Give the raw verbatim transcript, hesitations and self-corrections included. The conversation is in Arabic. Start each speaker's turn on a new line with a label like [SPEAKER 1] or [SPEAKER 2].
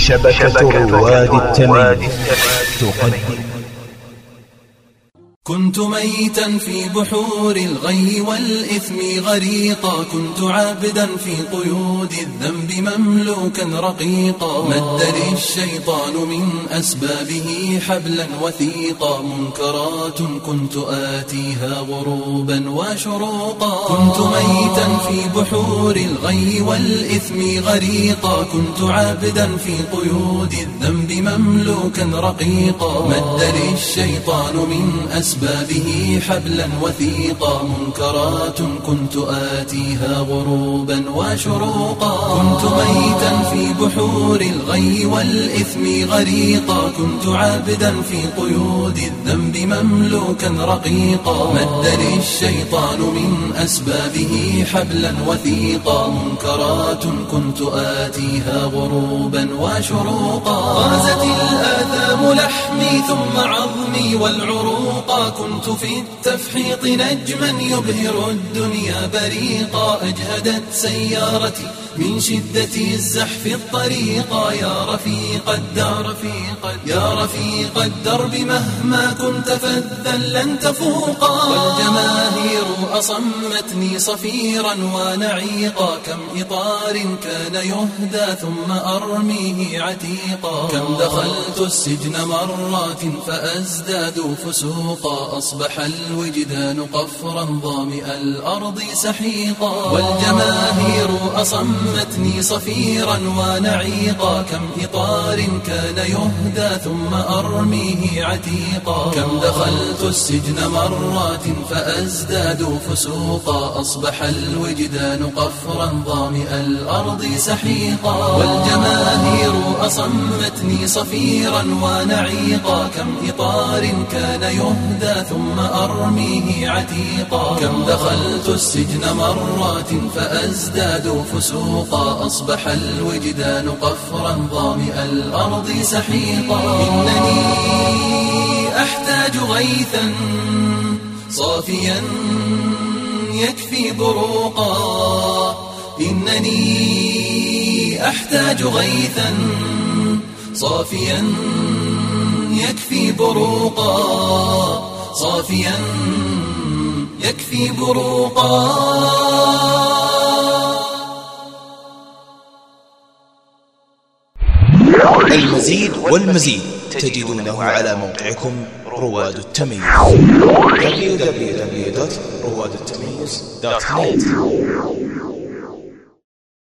[SPEAKER 1] شبكة رواد التمييز تقدم.
[SPEAKER 2] كنت ميتا في بحور الغي والإثم غريقا، كنت عابدا في قيود الذنب مملوكا رقيقا، مد لي الشيطان من أسبابه حبلا وثيقا، منكرات كنت آتيها غروبا وشروقا. كنت ميتا في بحور الغي والإثم غريقا، كنت عابدا في قيود الذنب مملوكا رقيقا، مد لي الشيطان من أسبابه أسبابه حبلا وثيقا، منكرات كنت آتيها غروبا وشروقا. كنت ميتا في بحور الغي والإثم غريقا، كنت عابدا في قيود الذنب مملوكا رقيقا، مد لي الشيطان من أسبابه حبلا وثيقا، منكرات كنت آتيها غروبا وشروقا. غازت الآثام لحمي ثم عظمي والعروقا، كنت في التفحيط نجما يبهر الدنيا بريقا، أجهدت سيارتي من شدة الزحف الطريقا، يا رفيق الدار يا رفيق الدرب مهما كنت فذا لن تفوقا. والجماهير أصمتني صفيرا ونعيقا، كم إطار كان يهدى ثم أرميه عتيقا، كم دخلت السجن مرات فأزداد فسوقا، أصبح الوجدان قفرا ظامئ الأرض سحيقا. والجماهير أصمتني صفيرا ونعيقا، كم إطار كان يهدى ثم أرميه عتيقا، كم دخلت السجن مرات فأزداد فسوقا، أصبح الوجدان قفرا ظامئ الأرض سحيقا. والجماهير أصمتني صفيرا ونعيقا، كم إطار كان يهدى ثم أرميه عتيقا، كم دخلت السجن مرات فأزداد فسوقا، أصبح الوجدان قفرا ظامئ الأرض سحيقا. إنني أحتاج غيثا صافيا يكفي بروقا، إنني أحتاج غيثا صافيا يكفي بروقا، صافيا يكفي بروقا.
[SPEAKER 1] المزيد والمزيد تجدونه على موقعكم رواد التمييز دبليو دبليو دبليو دوت رواد التمييز دوت نت.